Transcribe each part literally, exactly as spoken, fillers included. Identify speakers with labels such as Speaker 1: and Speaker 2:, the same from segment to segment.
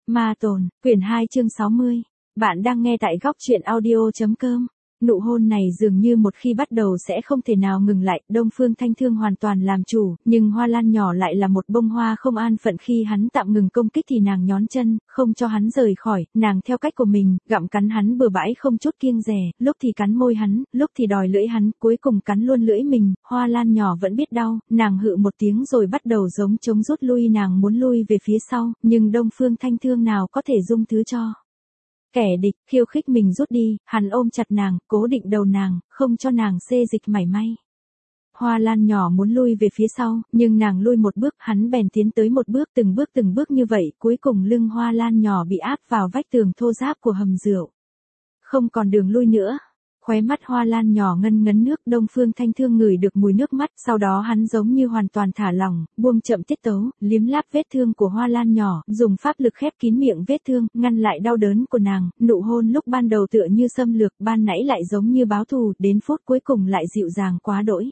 Speaker 1: Ma Tồn, quyển hai chương sáu mươi. Bạn đang nghe tại góc truyện audio chấm com. Nụ hôn này dường như một khi bắt đầu sẽ không thể nào ngừng lại, Đông Phương Thanh Thương hoàn toàn làm chủ, nhưng Hoa Lan nhỏ lại là một bông hoa không an phận, khi hắn tạm ngừng công kích thì nàng nhón chân, không cho hắn rời khỏi, nàng theo cách của mình, gặm cắn hắn bừa bãi không chút kiêng dè, lúc thì cắn môi hắn, lúc thì đòi lưỡi hắn, cuối cùng cắn luôn lưỡi mình. Hoa Lan nhỏ vẫn biết đau, nàng hự một tiếng rồi bắt đầu giống trống rút lui, nàng muốn lui về phía sau, nhưng Đông Phương Thanh Thương nào có thể dung thứ cho kẻ địch. Khiêu khích mình rút đi, hắn ôm chặt nàng, cố định đầu nàng, không cho nàng xê dịch mảy may. Hoa Lan nhỏ muốn lui về phía sau, nhưng nàng lui một bước, hắn bèn tiến tới một bước, từng bước từng bước như vậy, cuối cùng lưng Hoa Lan nhỏ bị áp vào vách tường thô ráp của hầm rượu. Không còn đường lui nữa. Khóe mắt Hoa Lan nhỏ ngân ngấn nước, Đông Phương Thanh Thương ngửi được mùi nước mắt, sau đó hắn giống như hoàn toàn thả lỏng, buông chậm tiết tấu, liếm láp vết thương của Hoa Lan nhỏ, dùng pháp lực khép kín miệng vết thương, ngăn lại đau đớn của nàng. Nụ hôn lúc ban đầu tựa như xâm lược, ban nãy lại giống như báo thù, đến phút cuối cùng lại dịu dàng quá đỗi.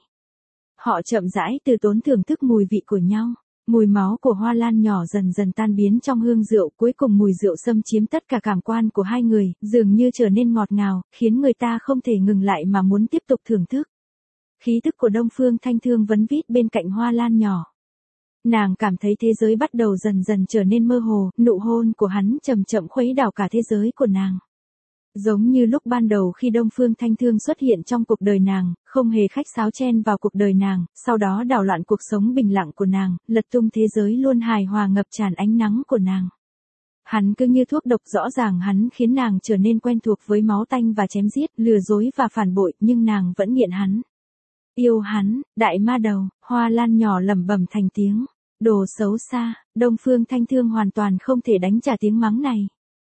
Speaker 1: Họ chậm rãi từ tốn thưởng thức mùi vị của nhau. Mùi máu của Hoa Lan nhỏ dần dần tan biến trong hương rượu, cuối cùng mùi rượu xâm chiếm tất cả cảm quan của hai người, dường như trở nên ngọt ngào, khiến người ta không thể ngừng lại mà muốn tiếp tục thưởng thức. Khí thức của Đông Phương Thanh Thương vấn vít bên cạnh Hoa Lan nhỏ. Nàng cảm thấy thế giới bắt đầu dần dần trở nên mơ hồ, nụ hôn của hắn chậm chậm khuấy đảo cả thế giới của nàng. Giống như lúc ban đầu khi Đông Phương Thanh Thương xuất hiện trong cuộc đời nàng, không hề khách sáo chen vào cuộc đời nàng, sau đó đảo loạn cuộc sống bình lặng của nàng, lật tung thế giới luôn hài hòa ngập tràn ánh nắng của nàng. Hắn cứ như thuốc độc, rõ ràng hắn khiến nàng trở nên quen thuộc với máu tanh và chém giết, lừa dối và phản bội, nhưng nàng vẫn nghiện hắn. Yêu hắn, đại ma đầu. Hoa Lan nhỏ lẩm bẩm thành tiếng. Đồ xấu xa. Đông Phương Thanh Thương hoàn toàn không thể đánh trả tiếng mắng này.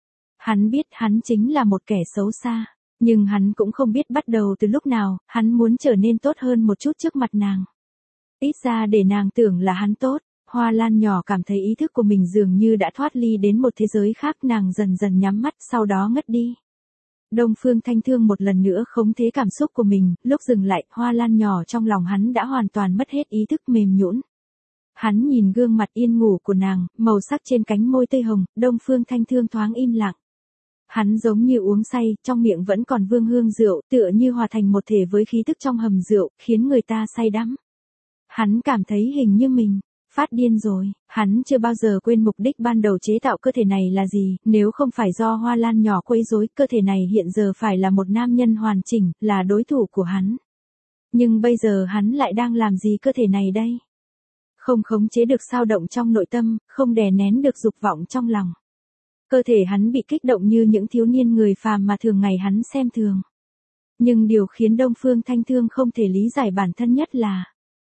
Speaker 1: Hắn biết hắn chính là một kẻ xấu xa, nhưng hắn cũng không biết bắt đầu từ lúc nào, hắn muốn trở nên tốt hơn một chút trước mặt nàng. Ít ra để nàng tưởng là hắn tốt. Hoa Lan nhỏ cảm thấy ý thức của mình dường như đã thoát ly đến một thế giới khác, nàng dần dần nhắm mắt, sau đó ngất đi. Đông Phương Thanh Thương một lần nữa khống chế cảm xúc của mình, lúc dừng lại, Hoa Lan nhỏ trong lòng hắn đã hoàn toàn mất hết ý thức, mềm nhũn. Hắn nhìn gương mặt yên ngủ của nàng, màu sắc trên cánh môi tươi hồng, Đông Phương Thanh Thương thoáng im lặng. Hắn giống như uống say, trong miệng vẫn còn vương hương rượu, tựa như hòa thành một thể với khí thức trong hầm rượu, khiến người ta say đắm. Hắn cảm thấy hình như mình phát điên rồi. Hắn chưa bao giờ quên mục đích ban đầu chế tạo cơ thể này là gì, nếu không phải do Hoa Lan nhỏ quấy rối, cơ thể này hiện giờ phải là một nam nhân hoàn chỉnh, là đối thủ của hắn. Nhưng bây giờ hắn lại đang làm gì cơ thể này đây? Không khống chế được dao động trong nội tâm, không đè nén được dục vọng trong lòng. Cơ thể hắn bị kích động như những thiếu niên người phàm mà thường ngày hắn xem thường. Nhưng điều khiến Đông Phương Thanh Thương không thể lý giải bản thân nhất là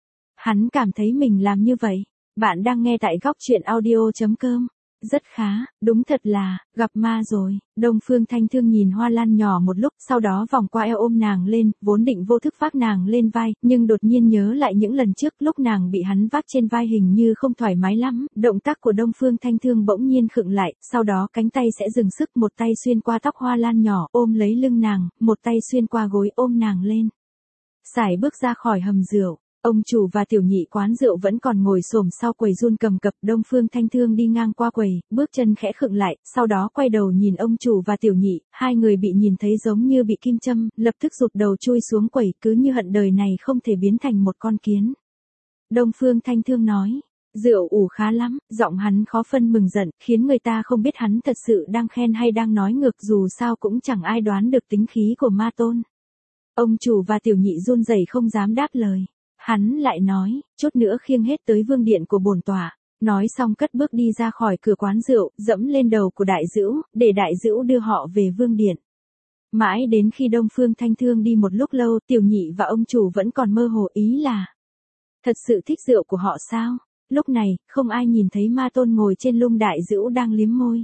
Speaker 1: hắn cảm thấy mình làm như vậy. Bạn đang nghe tại góc truyện audio chấm com. Rất khá, đúng thật là, gặp ma rồi. Đông Phương Thanh Thương nhìn Hoa Lan nhỏ một lúc, sau đó vòng qua eo ôm nàng lên, vốn định vô thức vác nàng lên vai, nhưng đột nhiên nhớ lại những lần trước lúc nàng bị hắn vác trên vai hình như không thoải mái lắm, động tác của Đông Phương Thanh Thương bỗng nhiên khựng lại, sau đó cánh tay sẽ dừng sức, một tay xuyên qua tóc Hoa Lan nhỏ, ôm lấy lưng nàng, một tay xuyên qua gối ôm nàng lên. Sải bước ra khỏi hầm rượu. Ông chủ và tiểu nhị quán rượu vẫn còn ngồi xổm sau quầy run cầm cập. Đông Phương Thanh Thương đi ngang qua quầy, bước chân khẽ khựng lại, sau đó quay đầu nhìn ông chủ và tiểu nhị, hai người bị nhìn thấy giống như bị kim châm, lập tức rụt đầu chui xuống quầy, cứ như hận đời này không thể biến thành một con kiến. Đông Phương Thanh Thương nói, rượu ủ khá lắm, giọng hắn khó phân mừng giận, khiến người ta không biết hắn thật sự đang khen hay đang nói ngược, dù sao cũng chẳng ai đoán được tính khí của ma tôn. Ông chủ và tiểu nhị run rẩy không dám đáp lời. Hắn lại nói, chút nữa khiêng hết tới vương điện của bổn tọa. Nói xong cất bước đi ra khỏi cửa quán rượu, dẫm lên đầu của đại dữu, để đại dữu đưa họ về vương điện. Mãi đến khi Đông Phương Thanh Thương đi một lúc lâu, tiểu nhị và ông chủ vẫn còn mơ hồ, ý là thật sự thích rượu của họ sao? Lúc này, không ai nhìn thấy ma tôn ngồi trên lung đại dữu đang liếm môi.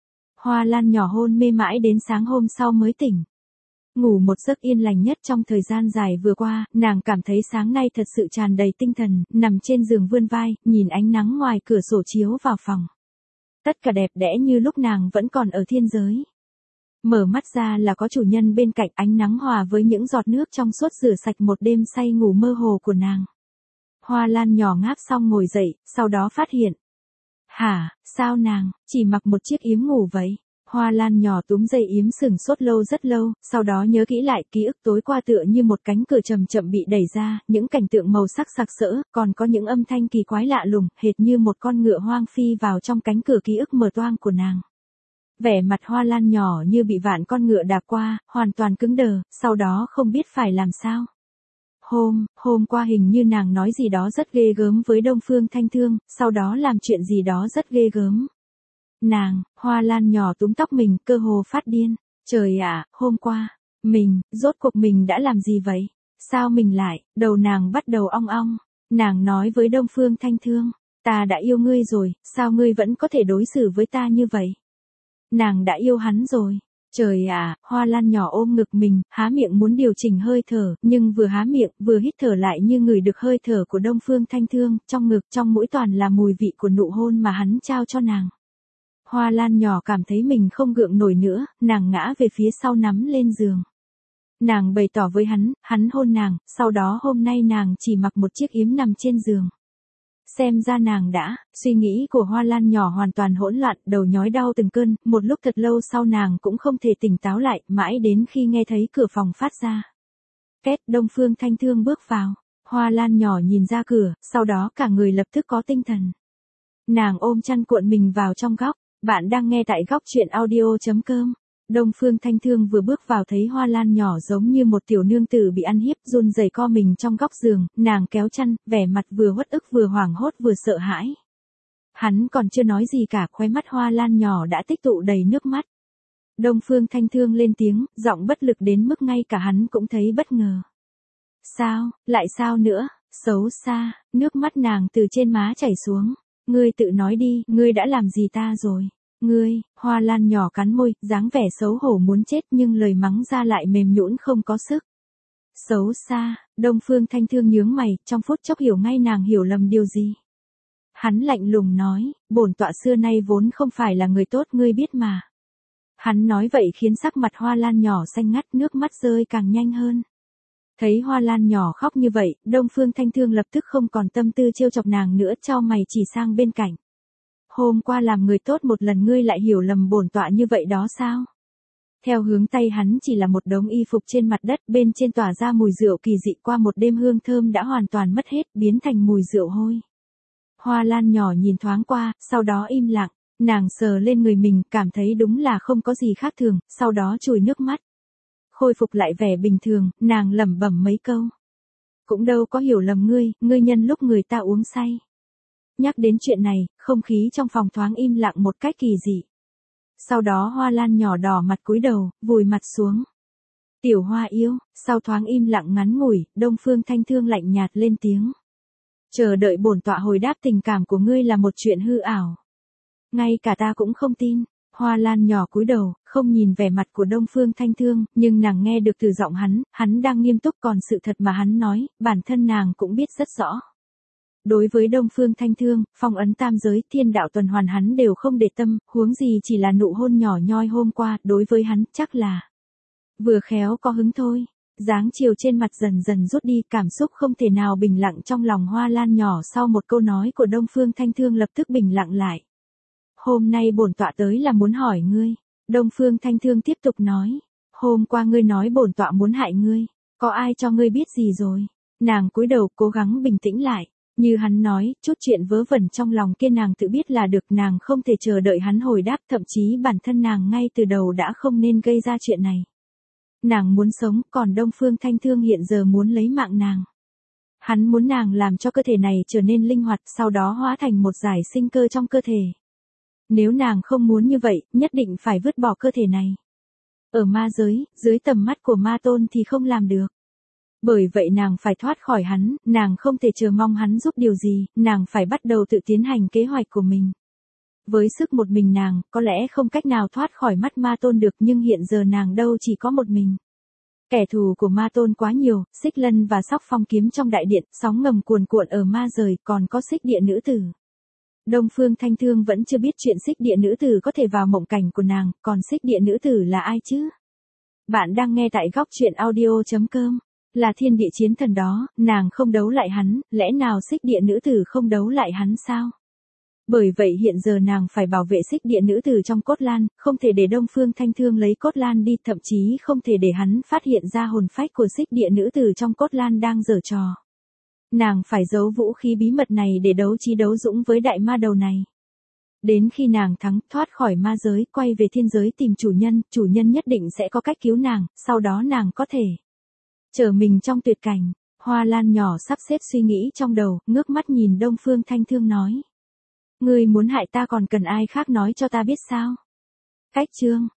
Speaker 1: Hoa Lan nhỏ hôn mê mãi đến sáng hôm sau mới tỉnh. Ngủ một giấc yên lành nhất trong thời gian dài vừa qua, nàng cảm thấy sáng nay thật sự tràn đầy tinh thần, nằm trên giường vươn vai, nhìn ánh nắng ngoài cửa sổ chiếu vào phòng. Tất cả đẹp đẽ như lúc nàng vẫn còn ở thiên giới. Mở mắt ra là có chủ nhân bên cạnh, ánh nắng hòa với những giọt nước trong suốt rửa sạch một đêm say ngủ mơ hồ của nàng. Hoa Lan nhỏ ngáp xong ngồi dậy, sau đó phát hiện Hả, sao nàng, chỉ mặc một chiếc yếm ngủ vậy? Hoa Lan nhỏ túm dây yếm sừng sốt lâu rất lâu, sau đó nhớ kỹ lại ký ức tối qua tựa như một cánh cửa chậm chậm bị đẩy ra, những cảnh tượng màu sắc sặc sỡ, còn có những âm thanh kỳ quái lạ lùng, hệt như một con ngựa hoang phi vào trong cánh cửa ký ức mở toang của nàng. Vẻ mặt Hoa Lan nhỏ như bị vạn con ngựa đạp qua, hoàn toàn cứng đờ, sau đó không biết phải làm sao. Hôm, hôm qua hình như nàng nói gì đó rất ghê gớm với Đông Phương Thanh Thương, sau đó làm chuyện gì đó rất ghê gớm. Nàng, Hoa Lan nhỏ túm tóc mình, cơ hồ phát điên. Trời ạ, hôm qua, mình, rốt cuộc mình đã làm gì vậy? Sao mình lại, đầu nàng bắt đầu ong ong. Nàng nói với Đông Phương Thanh Thương, ta đã yêu ngươi rồi, sao ngươi vẫn có thể đối xử với ta như vậy? Nàng đã yêu hắn rồi. Trời ạ, Hoa Lan nhỏ ôm ngực mình, há miệng muốn điều chỉnh hơi thở, nhưng vừa há miệng, vừa hít thở lại như ngửi được hơi thở của Đông Phương Thanh Thương, trong ngực, trong mũi toàn là mùi vị của nụ hôn mà hắn trao cho nàng. Hoa Lan nhỏ cảm thấy mình không gượng nổi nữa, nàng ngã về phía sau nắm lên giường. Nàng bày tỏ với hắn, hắn hôn nàng, sau đó hôm nay nàng chỉ mặc một chiếc yếm nằm trên giường. Xem ra nàng đã, suy nghĩ của Hoa Lan nhỏ hoàn toàn hỗn loạn, đầu nhói đau từng cơn, một lúc thật lâu sau nàng cũng không thể tỉnh táo lại, mãi đến khi nghe thấy cửa phòng phát ra. Két, Đông Phương Thanh Thương bước vào. Hoa Lan nhỏ nhìn ra cửa, sau đó cả người lập tức có tinh thần. Nàng ôm chăn cuộn mình vào trong góc. Bạn đang nghe tại góc truyện audio chấm com. Đông Phương Thanh Thương vừa bước vào thấy Hoa Lan nhỏ giống như một tiểu nương tử bị ăn hiếp, run rẩy co mình trong góc giường, nàng kéo chăn, vẻ mặt vừa uất ức vừa hoảng hốt vừa sợ hãi. Hắn còn chưa nói gì cả, khóe mắt Hoa Lan nhỏ đã tích tụ đầy nước mắt. Đông Phương Thanh Thương lên tiếng, giọng bất lực đến mức ngay cả hắn cũng thấy bất ngờ. Sao, lại sao nữa, xấu xa, nước mắt nàng từ trên má chảy xuống. Ngươi tự nói đi, ngươi đã làm gì ta rồi? Ngươi, Hoa Lan nhỏ cắn môi, dáng vẻ xấu hổ muốn chết nhưng lời mắng ra lại mềm nhũn không có sức. Xấu xa, Đông Phương Thanh Thương nhướng mày, trong phút chốc hiểu ngay nàng hiểu lầm điều gì. Hắn lạnh lùng nói, bổn tọa xưa nay vốn không phải là người tốt ngươi biết mà. Hắn nói vậy khiến sắc mặt Hoa Lan nhỏ xanh ngắt, nước mắt rơi càng nhanh hơn. Thấy Hoa Lan nhỏ khóc như vậy, Đông Phương Thanh Thương lập tức không còn tâm tư trêu chọc nàng nữa, chau mày chỉ sang bên cạnh. Hôm qua làm người tốt một lần ngươi lại hiểu lầm bổn tọa như vậy đó sao? Theo hướng tay hắn chỉ là một đống y phục trên mặt đất, bên trên tỏa ra mùi rượu kỳ dị, qua một đêm hương thơm đã hoàn toàn mất hết, biến thành mùi rượu hôi. Hoa Lan nhỏ nhìn thoáng qua, sau đó im lặng, nàng sờ lên người mình, cảm thấy đúng là không có gì khác thường, sau đó chùi nước mắt. Khôi phục lại vẻ bình thường, nàng lẩm bẩm mấy câu. Cũng đâu có hiểu lầm ngươi, ngươi nhân lúc người ta uống say. Nhắc đến chuyện này, không khí trong phòng thoáng im lặng một cách kỳ dị. Sau đó Hoa Lan nhỏ đỏ mặt cúi đầu, vùi mặt xuống. Tiểu Hoa yêu, sau thoáng im lặng ngắn ngủi, Đông Phương Thanh Thương lạnh nhạt lên tiếng. Chờ đợi bổn tọa hồi đáp tình cảm của ngươi là một chuyện hư ảo. Ngay cả ta cũng không tin. Hoa Lan nhỏ cúi đầu, không nhìn vẻ mặt của Đông Phương Thanh Thương, nhưng nàng nghe được từ giọng hắn, hắn đang nghiêm túc, còn sự thật mà hắn nói, bản thân nàng cũng biết rất rõ. Đối với Đông Phương Thanh Thương, phong ấn tam giới, thiên đạo tuần hoàn hắn đều không để tâm, huống gì chỉ là nụ hôn nhỏ nhoi hôm qua, đối với hắn chắc là vừa khéo có hứng thôi. Dáng chiều trên mặt dần dần rút đi, cảm xúc không thể nào bình lặng trong lòng Hoa Lan nhỏ sau một câu nói của Đông Phương Thanh Thương lập tức bình lặng lại. Hôm nay bổn tọa tới là muốn hỏi ngươi. Đông Phương Thanh Thương tiếp tục nói. Hôm qua ngươi nói bổn tọa muốn hại ngươi. Có ai cho ngươi biết gì rồi? Nàng cúi đầu cố gắng bình tĩnh lại. Như hắn nói, chút chuyện vớ vẩn trong lòng kia nàng tự biết là được, nàng không thể chờ đợi hắn hồi đáp, thậm chí bản thân nàng ngay từ đầu đã không nên gây ra chuyện này. Nàng muốn sống, còn Đông Phương Thanh Thương hiện giờ muốn lấy mạng nàng. Hắn muốn nàng làm cho cơ thể này trở nên linh hoạt, sau đó hóa thành một giải sinh cơ trong cơ thể. Nếu nàng không muốn như vậy, nhất định phải vứt bỏ cơ thể này. Ở ma giới, dưới tầm mắt của ma tôn thì không làm được. Bởi vậy nàng phải thoát khỏi hắn, nàng không thể chờ mong hắn giúp điều gì, nàng phải bắt đầu tự tiến hành kế hoạch của mình. Với sức một mình nàng, có lẽ không cách nào thoát khỏi mắt ma tôn được, nhưng hiện giờ nàng đâu chỉ có một mình. Kẻ thù của ma tôn quá nhiều, Xích Lân và Sóc Phong kiếm trong đại điện, sóng ngầm cuồn cuộn ở ma giới, còn có Xích Địa nữ tử. Đông Phương Thanh Thương vẫn chưa biết chuyện Xích Địa nữ tử có thể vào mộng cảnh của nàng, còn Xích Địa nữ tử là ai chứ? Bạn đang nghe tại góc truyện audio chấm com. Là thiên địa chiến thần đó, nàng không đấu lại hắn, lẽ nào Xích Địa nữ tử không đấu lại hắn sao? Bởi vậy hiện giờ nàng phải bảo vệ xích địa nữ tử trong cốt lan, không thể để Đông Phương Thanh Thương lấy cốt lan đi, thậm chí không thể để hắn phát hiện ra hồn phách của xích địa nữ tử trong cốt lan đang giở trò. Nàng phải giấu vũ khí bí mật này để đấu trí đấu dũng với đại ma đầu này. Đến khi nàng thắng, thoát khỏi ma giới, quay về thiên giới tìm chủ nhân, chủ nhân nhất định sẽ có cách cứu nàng, sau đó nàng có thể trở mình trong tuyệt cảnh. Hoa Lan nhỏ sắp xếp suy nghĩ trong đầu, ngước mắt nhìn Đông Phương Thanh Thương nói. Ngươi muốn hại ta còn cần ai khác nói cho ta biết sao? Cách chương